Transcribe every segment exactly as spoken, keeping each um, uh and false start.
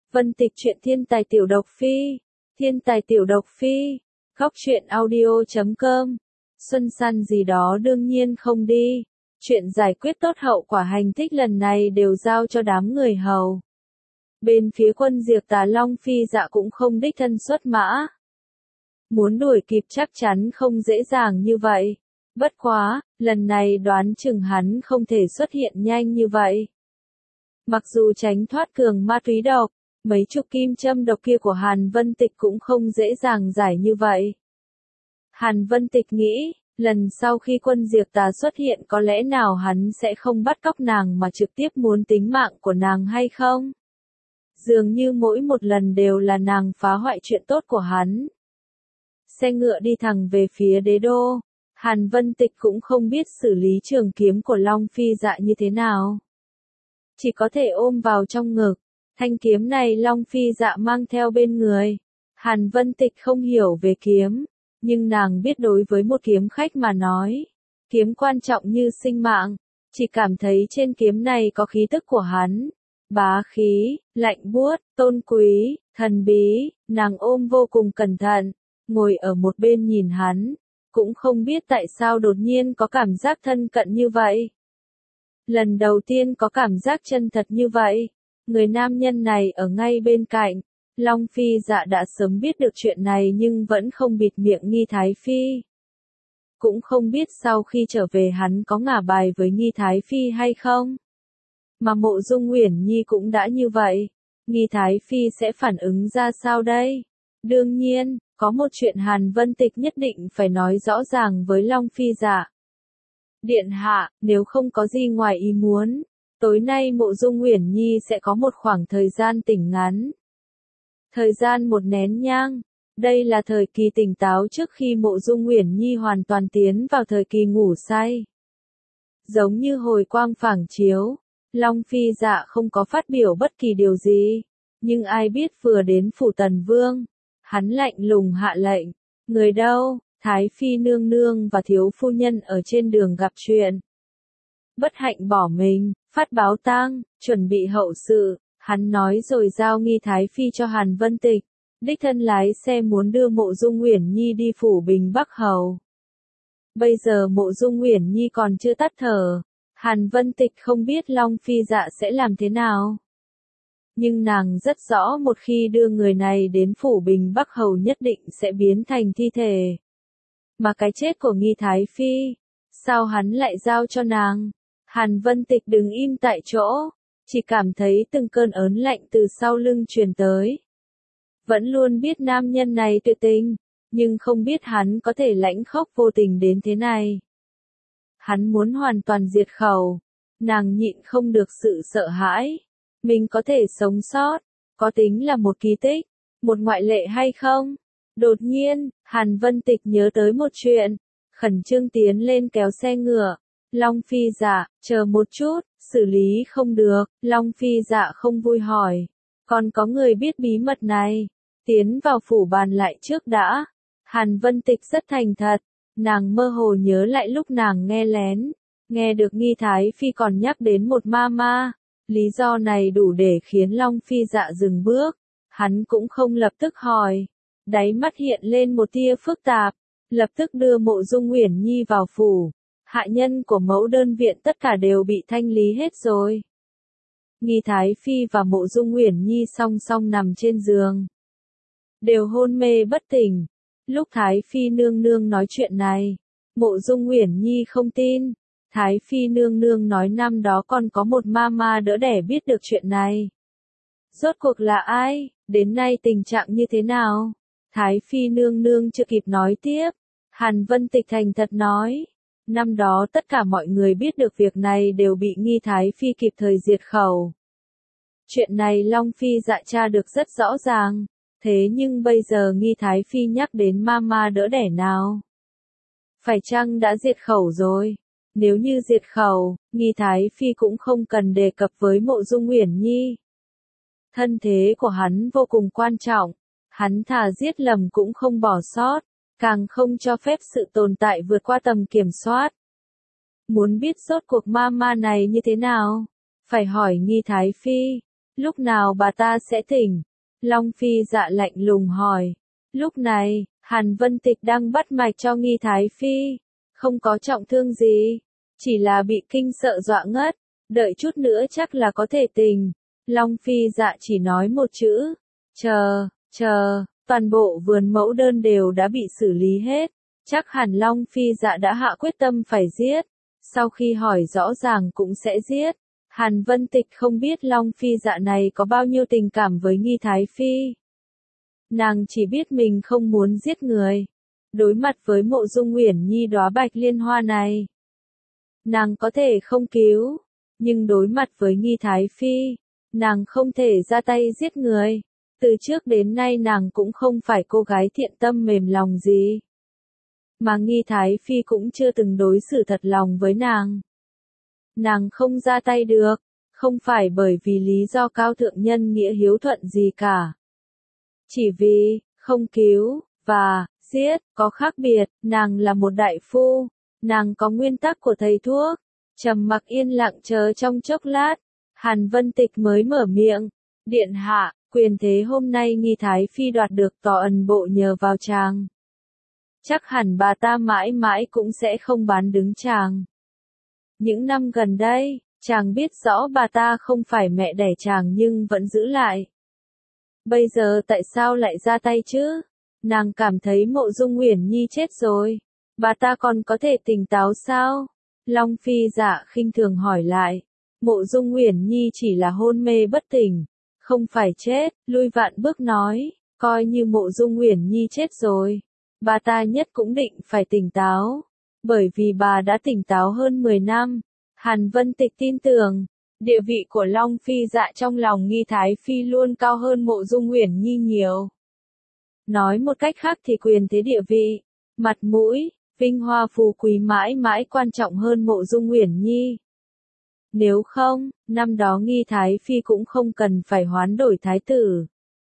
Vân Tịch truyện thiên tài tiểu độc phi, thiên tài tiểu độc phi, góc truyện audio chấm com. Xuân săn gì đó đương nhiên không đi. Chuyện giải quyết tốt hậu quả hành thích lần này đều giao cho đám người hầu. Bên phía quân Diệp Tà Long Phi Dạ cũng không đích thân xuất mã. Muốn đuổi kịp chắc chắn không dễ dàng như vậy. Bất quá, lần này đoán chừng hắn không thể xuất hiện nhanh như vậy. Mặc dù tránh thoát cường ma túy độc, mấy chục kim châm độc kia của Hàn Vân Tịch cũng không dễ dàng giải như vậy. Hàn Vân Tịch nghĩ, lần sau khi quân Diệp Tà xuất hiện có lẽ nào hắn sẽ không bắt cóc nàng mà trực tiếp muốn tính mạng của nàng hay không? Dường như mỗi một lần đều là nàng phá hoại chuyện tốt của hắn. Xe ngựa đi thẳng về phía đế đô. Hàn Vân Tịch cũng không biết xử lý trường kiếm của Long Phi Dạ như thế nào. Chỉ có thể ôm vào trong ngực. Thanh kiếm này Long Phi Dạ mang theo bên người. Hàn Vân Tịch không hiểu về kiếm, nhưng nàng biết đối với một kiếm khách mà nói, kiếm quan trọng như sinh mạng, chỉ cảm thấy trên kiếm này có khí tức của hắn. Bá khí, lạnh buốt, tôn quý, thần bí, nàng ôm vô cùng cẩn thận, ngồi ở một bên nhìn hắn, cũng không biết tại sao đột nhiên có cảm giác thân cận như vậy. Lần đầu tiên có cảm giác chân thật như vậy, người nam nhân này ở ngay bên cạnh. Long Phi Dạ đã sớm biết được chuyện này nhưng vẫn không bịt miệng Nghi Thái Phi. Cũng không biết sau khi trở về hắn có ngả bài với Nghi Thái Phi hay không. Mà Mộ Dung Uyển Nhi cũng đã như vậy, Nghi Thái Phi sẽ phản ứng ra sao đây? Đương nhiên, có một chuyện Hàn Vân Tịch nhất định phải nói rõ ràng với Long Phi Dạ. Điện hạ, nếu không có gì ngoài ý muốn, tối nay Mộ Dung Uyển Nhi sẽ có một khoảng thời gian tỉnh ngắn. Thời gian một nén nhang, đây là thời kỳ tỉnh táo trước khi Mộ Dung Uyển Nhi hoàn toàn tiến vào thời kỳ ngủ say. Giống như hồi quang phảng chiếu, Long Phi Dạ không có phát biểu bất kỳ điều gì, nhưng ai biết vừa đến phủ Tần Vương, hắn lạnh lùng hạ lệnh, người đâu, Thái Phi nương nương và thiếu phu nhân ở trên đường gặp chuyện. Bất hạnh bỏ mình, phát báo tang, chuẩn bị hậu sự. Hắn nói rồi giao Nghi Thái Phi cho Hàn Vân Tịch, đích thân lái xe muốn đưa Mộ Dung Uyển Nhi đi phủ Bình Bắc Hầu. Bây giờ Mộ Dung Uyển Nhi còn chưa tắt thở, Hàn Vân Tịch không biết Long Phi Dạ sẽ làm thế nào. Nhưng nàng rất rõ một khi đưa người này đến phủ Bình Bắc Hầu nhất định sẽ biến thành thi thể. Mà cái chết của Nghi Thái Phi, sao hắn lại giao cho nàng? Hàn Vân Tịch đứng im tại chỗ, chỉ cảm thấy từng cơn ớn lạnh từ sau lưng truyền tới. Vẫn luôn biết nam nhân này tuyệt tình, nhưng không biết hắn có thể lãnh khốc vô tình đến thế này. Hắn muốn hoàn toàn diệt khẩu, nàng nhịn không được sự sợ hãi. Mình có thể sống sót, có tính là một kỳ tích, một ngoại lệ hay không? Đột nhiên, Hàn Vân Tịch nhớ tới một chuyện, khẩn trương tiến lên kéo xe ngựa. Long Phi Dạ, chờ một chút, xử lý không được. Long Phi Dạ không vui hỏi, còn có người biết bí mật này, tiến vào phủ bàn lại trước đã. Hàn Vân Tịch rất thành thật, nàng mơ hồ nhớ lại lúc nàng nghe lén, nghe được Nghi Thái Phi còn nhắc đến một ma ma. Lý do này đủ để khiến Long Phi Dạ dừng bước, hắn cũng không lập tức hỏi, đáy mắt hiện lên một tia phức tạp, lập tức đưa Mộ Dung Uyển Nhi vào phủ. Hạ nhân của mẫu đơn viện tất cả đều bị thanh lý hết rồi. Nghi Thái Phi và Mộ Dung Uyển Nhi song song nằm trên giường, đều hôn mê bất tỉnh. Lúc Thái Phi nương nương nói chuyện này, Mộ Dung Uyển Nhi không tin. Thái Phi nương nương nói năm đó còn có một ma ma đỡ đẻ biết được chuyện này. Rốt cuộc là ai, đến nay tình trạng như thế nào? Thái Phi nương nương chưa kịp nói tiếp, Hàn Vân Tịch thành thật nói. Năm đó tất cả mọi người biết được việc này đều bị Nghi Thái Phi kịp thời diệt khẩu. Chuyện này Long Phi Dạ tra được rất rõ ràng, thế nhưng bây giờ Nghi Thái Phi nhắc đến ma ma đỡ đẻ nào? Phải chăng đã diệt khẩu rồi? Nếu như diệt khẩu, Nghi Thái Phi cũng không cần đề cập với Mộ Dung Uyển Nhi. Thân thế của hắn vô cùng quan trọng, hắn thà giết lầm cũng không bỏ sót, càng không cho phép sự tồn tại vượt qua tầm kiểm soát. Muốn biết rốt cuộc ma ma này như thế nào? Phải hỏi Nghi Thái Phi. Lúc nào bà ta sẽ tỉnh? Long Phi Dạ lạnh lùng hỏi. Lúc này, Hàn Vân Tịch đang bắt mạch cho Nghi Thái Phi. Không có trọng thương gì. Chỉ là bị kinh sợ dọa ngất. Đợi chút nữa chắc là có thể tỉnh. Long Phi Dạ chỉ nói một chữ. Chờ, chờ. Toàn bộ vườn mẫu đơn đều đã bị xử lý hết. Chắc hẳn Long Phi Dạ đã hạ quyết tâm phải giết. Sau khi hỏi rõ ràng cũng sẽ giết. Hàn Vân Tịch không biết Long Phi Dạ này có bao nhiêu tình cảm với Nghi Thái Phi. Nàng chỉ biết mình không muốn giết người. Đối mặt với Mộ Dung Uyển Nhi đóa bạch liên hoa này, nàng có thể không cứu. Nhưng đối mặt với Nghi Thái Phi, nàng không thể ra tay giết người. Từ trước đến nay nàng cũng không phải cô gái thiện tâm mềm lòng gì. Mà Nghi Thái Phi cũng chưa từng đối xử thật lòng với nàng. Nàng không ra tay được, không phải bởi vì lý do cao thượng nhân nghĩa hiếu thuận gì cả. Chỉ vì, không cứu, và, giết, có khác biệt, nàng là một đại phu, nàng có nguyên tắc của thầy thuốc. Trầm mặc yên lặng chờ trong chốc lát, Hàn Vân Tịch mới mở miệng. Điện hạ, quyền thế hôm nay Nghi Thái Phi đoạt được tỏ ẩn bộ nhờ vào chàng. Chắc hẳn bà ta mãi mãi cũng sẽ không bán đứng chàng. Những năm gần đây, chàng biết rõ bà ta không phải mẹ đẻ chàng nhưng vẫn giữ lại. Bây giờ tại sao lại ra tay chứ? Nàng cảm thấy Mộ Dung Uyển Nhi chết rồi. Bà ta còn có thể tỉnh táo sao? Long Phi Dạ khinh thường hỏi lại. Mộ Dung Uyển Nhi chỉ là hôn mê bất tỉnh, không phải chết. Lui vạn bước nói, coi như Mộ Dung Uyển Nhi chết rồi, bà ta nhất cũng định phải tỉnh táo. Bởi vì bà đã tỉnh táo hơn mười năm. Hàn Vân Tịch tin tưởng, địa vị của Long Phi Dạ trong lòng Nghi Thái Phi luôn cao hơn Mộ Dung Uyển Nhi nhiều. Nói một cách khác thì quyền thế địa vị, mặt mũi, vinh hoa phú quý mãi mãi quan trọng hơn Mộ Dung Uyển Nhi. Nếu không, năm đó Nghi Thái Phi cũng không cần phải hoán đổi thái tử.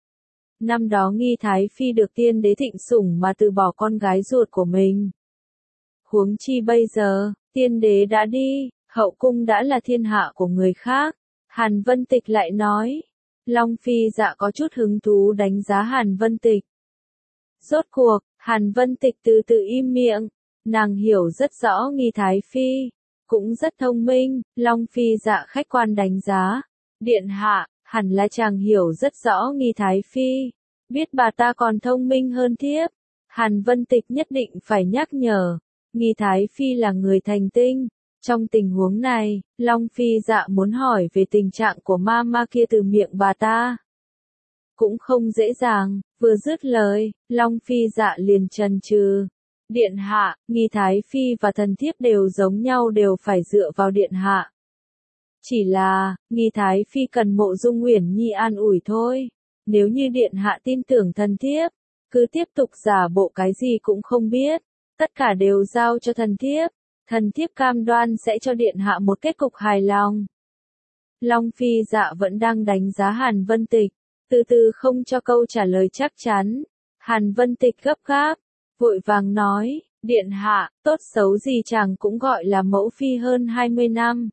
Năm đó Nghi Thái Phi được tiên đế thịnh sủng mà từ bỏ con gái ruột của mình. Huống chi bây giờ, tiên đế đã đi, hậu cung đã là thiên hạ của người khác. Hàn Vân Tịch lại nói. Long Phi Dạ có chút hứng thú đánh giá Hàn Vân Tịch. Rốt cuộc, Hàn Vân Tịch từ từ im miệng. Nàng hiểu rất rõ Nghi Thái Phi, cũng rất thông minh. Long Phi Dạ khách quan đánh giá. Điện hạ, hẳn là chàng hiểu rất rõ Nghi Thái Phi, biết bà ta còn thông minh hơn thiếp. Hàn Vân Tịch nhất định phải nhắc nhở. Nghi Thái Phi là người thành tinh. Trong tình huống này, Long Phi Dạ muốn hỏi về tình trạng của ma ma kia từ miệng bà ta. Cũng không dễ dàng, vừa dứt lời, Long Phi Dạ liền chần chừ. Điện hạ, Nghi Thái Phi và thần thiếp đều giống nhau, đều phải dựa vào điện hạ. Chỉ là, Nghi Thái Phi cần Mộ Dung Uyển Nhi an ủi thôi. Nếu như điện hạ tin tưởng thần thiếp, cứ tiếp tục giả bộ cái gì cũng không biết. Tất cả đều giao cho thần thiếp. Thần thiếp cam đoan sẽ cho điện hạ một kết cục hài lòng. Long Phi Dạ vẫn đang đánh giá Hàn Vân Tịch, từ từ không cho câu trả lời chắc chắn. Hàn Vân Tịch gấp gáp, vội vàng nói, điện hạ, tốt xấu gì chàng cũng gọi là mẫu phi hơn hai mươi năm.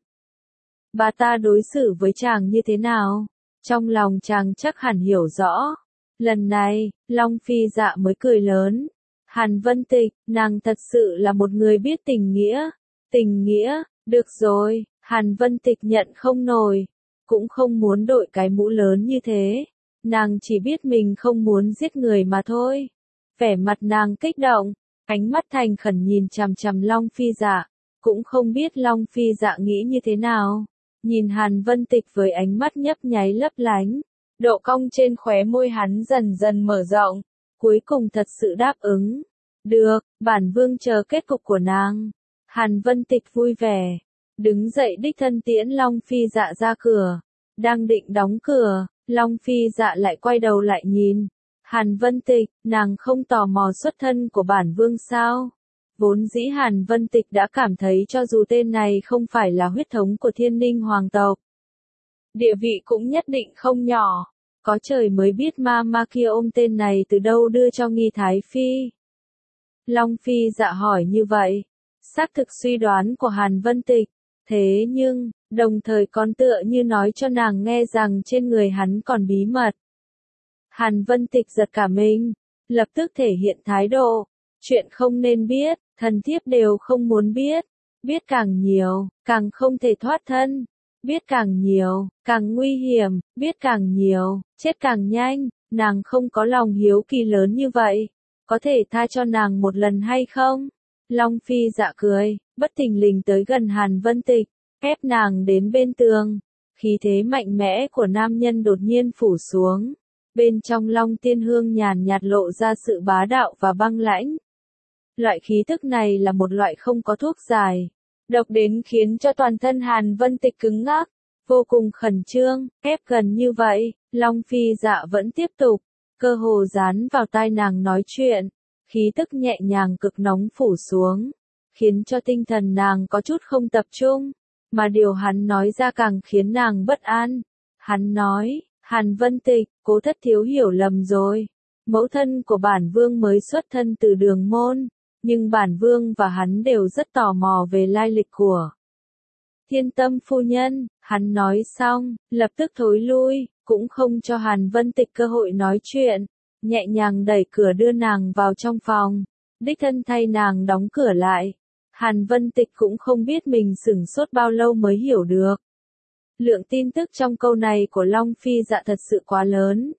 Bà ta đối xử với chàng như thế nào? Trong lòng chàng chắc hẳn hiểu rõ. Lần này, Long Phi Dạ mới cười lớn. Hàn Vân Tịch, nàng thật sự là một người biết tình nghĩa. Tình nghĩa, được rồi, Hàn Vân Tịch nhận không nổi. Cũng không muốn đội cái mũ lớn như thế. Nàng chỉ biết mình không muốn giết người mà thôi. Vẻ mặt nàng kích động, ánh mắt thành khẩn nhìn chằm chằm Long Phi Dạ. Cũng không biết Long Phi Dạ nghĩ như thế nào. Nhìn Hàn Vân Tịch với ánh mắt nhấp nháy lấp lánh. Độ cong trên khóe môi hắn dần dần mở rộng. Cuối cùng thật sự đáp ứng. Được, bản vương chờ kết cục của nàng. Hàn Vân Tịch vui vẻ. Đứng dậy đích thân tiễn Long Phi Dạ ra cửa. Đang định đóng cửa, Long Phi Dạ lại quay đầu lại nhìn. Hàn Vân Tịch, nàng không tò mò xuất thân của bản vương sao? Vốn dĩ Hàn Vân Tịch đã cảm thấy cho dù tên này không phải là huyết thống của Thiên Ninh hoàng tộc, địa vị cũng nhất định không nhỏ. Có trời mới biết ma ma kia ôm tên này từ đâu đưa cho Nghi Thái Phi. Long Phi Dạ hỏi như vậy, xác thực suy đoán của Hàn Vân Tịch. Thế nhưng, đồng thời còn tựa như nói cho nàng nghe rằng trên người hắn còn bí mật. Hàn Vân Tịch giật cả mình, lập tức thể hiện thái độ. Chuyện không nên biết, thần thiếp đều không muốn biết. Biết càng nhiều, càng không thể thoát thân. Biết càng nhiều, càng nguy hiểm, biết càng nhiều, chết càng nhanh. Nàng không có lòng hiếu kỳ lớn như vậy. Có thể tha cho nàng một lần hay không? Long Phi dạ cười, bất thình lình tới gần Hàn Vân Tịch, ép nàng đến bên tường. Khí thế mạnh mẽ của nam nhân đột nhiên phủ xuống. Bên trong Long Tiên Hương nhàn nhạt lộ ra sự bá đạo và băng lãnh. Loại khí thức này là một loại không có thuốc giải. Độc đến khiến cho toàn thân Hàn Vân Tịch cứng ngắc, vô cùng khẩn trương, ép gần như vậy, Long Phi dạ vẫn tiếp tục, cơ hồ dán vào tai nàng nói chuyện, khí tức nhẹ nhàng cực nóng phủ xuống, khiến cho tinh thần nàng có chút không tập trung, mà điều hắn nói ra càng khiến nàng bất an. Hắn nói, Hàn Vân Tịch, Cố thất thiếu hiểu lầm rồi, mẫu thân của bản vương mới xuất thân từ Đường Môn. Nhưng bản vương và hắn đều rất tò mò về lai lịch của Thiên Tâm phu nhân. Hắn nói xong, lập tức thối lui, cũng không cho Hàn Vân Tịch cơ hội nói chuyện, nhẹ nhàng đẩy cửa đưa nàng vào trong phòng, đích thân thay nàng đóng cửa lại. Hàn Vân Tịch cũng không biết mình sửng sốt bao lâu mới hiểu được. Lượng tin tức trong câu này của Long Phi dạ thật sự quá lớn.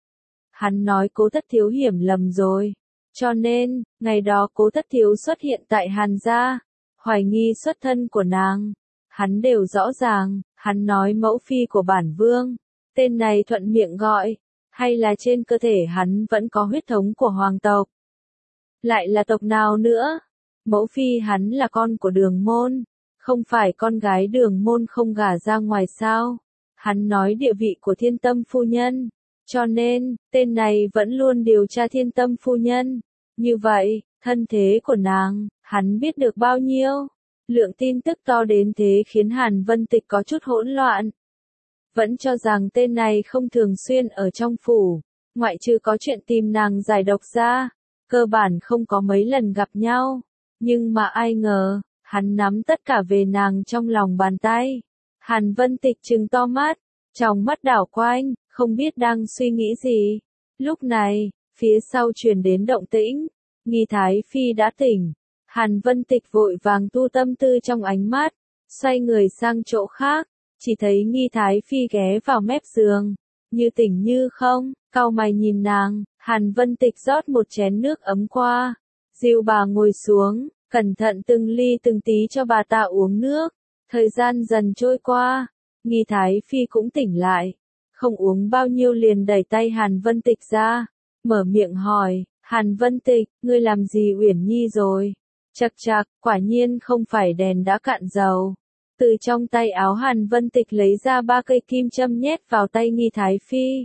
Hắn nói Cố thất thiếu hiểu lầm rồi. Cho nên, ngày đó Cố thất thiếu xuất hiện tại Hàn gia, hoài nghi xuất thân của nàng. Hắn đều rõ ràng, hắn nói mẫu phi của bản vương, tên này thuận miệng gọi, hay là trên cơ thể hắn vẫn có huyết thống của hoàng tộc. Lại là tộc nào nữa? Mẫu phi hắn là con của Đường Môn, không phải con gái Đường Môn không gả ra ngoài sao? Hắn nói địa vị của Thiên Tâm phu nhân. Cho nên, tên này vẫn luôn điều tra Thiên Tâm phu nhân. Như vậy, thân thế của nàng, hắn biết được bao nhiêu? Lượng tin tức to đến thế khiến Hàn Vân Tịch có chút hỗn loạn. Vẫn cho rằng tên này không thường xuyên ở trong phủ, ngoại trừ có chuyện tìm nàng giải độc ra, cơ bản không có mấy lần gặp nhau. Nhưng mà ai ngờ, hắn nắm tất cả về nàng trong lòng bàn tay. Hàn Vân Tịch trừng to mắt, trong mắt đảo quanh, không biết đang suy nghĩ gì. Lúc này, phía sau truyền đến động tĩnh, Nghi Thái Phi đã tỉnh. Hàn Vân Tịch vội vàng tu tâm tư trong ánh mắt, xoay người sang chỗ khác, chỉ thấy Nghi Thái Phi ghé vào mép giường, như tỉnh như không, cau mày nhìn nàng. Hàn Vân Tịch rót một chén nước ấm qua, dìu bà ngồi xuống, cẩn thận từng ly từng tí cho bà ta uống nước. Thời gian dần trôi qua, Nghi Thái Phi cũng tỉnh lại, không uống bao nhiêu liền đẩy tay Hàn Vân Tịch ra, mở miệng hỏi, Hàn Vân Tịch, ngươi làm gì Uyển Nhi rồi? Chậc chậc, quả nhiên không phải đèn đã cạn dầu. Từ trong tay áo Hàn Vân Tịch lấy ra ba cây kim châm nhét vào tay Nghi Thái Phi.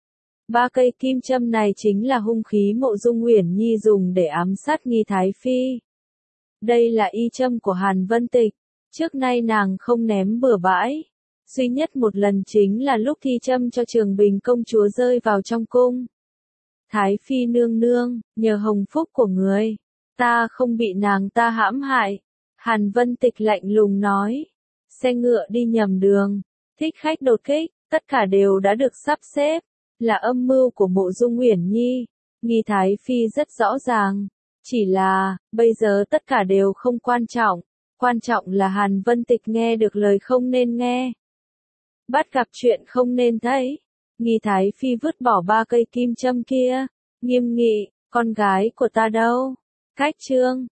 Ba cây kim châm này chính là hung khí Mộ Dung Uyển Nhi dùng để ám sát Nghi Thái Phi. Đây là y châm của Hàn Vân Tịch, trước nay nàng không ném bừa bãi. Duy nhất một lần chính là lúc thi châm cho Trường Bình công chúa rơi vào trong cung. Thái Phi nương nương, nhờ hồng phúc của người, ta không bị nàng ta hãm hại. Hàn Vân Tịch lạnh lùng nói, xe ngựa đi nhầm đường, thích khách đột kích, tất cả đều đã được sắp xếp, là âm mưu của Mộ Dung Uyển Nhi. Nghi Thái Phi rất rõ ràng, chỉ là, bây giờ tất cả đều không quan trọng, quan trọng là Hàn Vân Tịch nghe được lời không nên nghe. Bắt gặp chuyện không nên thấy. Nghi Thái Phi vứt bỏ ba cây kim châm kia, nghiêm nghị, con gái của ta đâu? Cách chương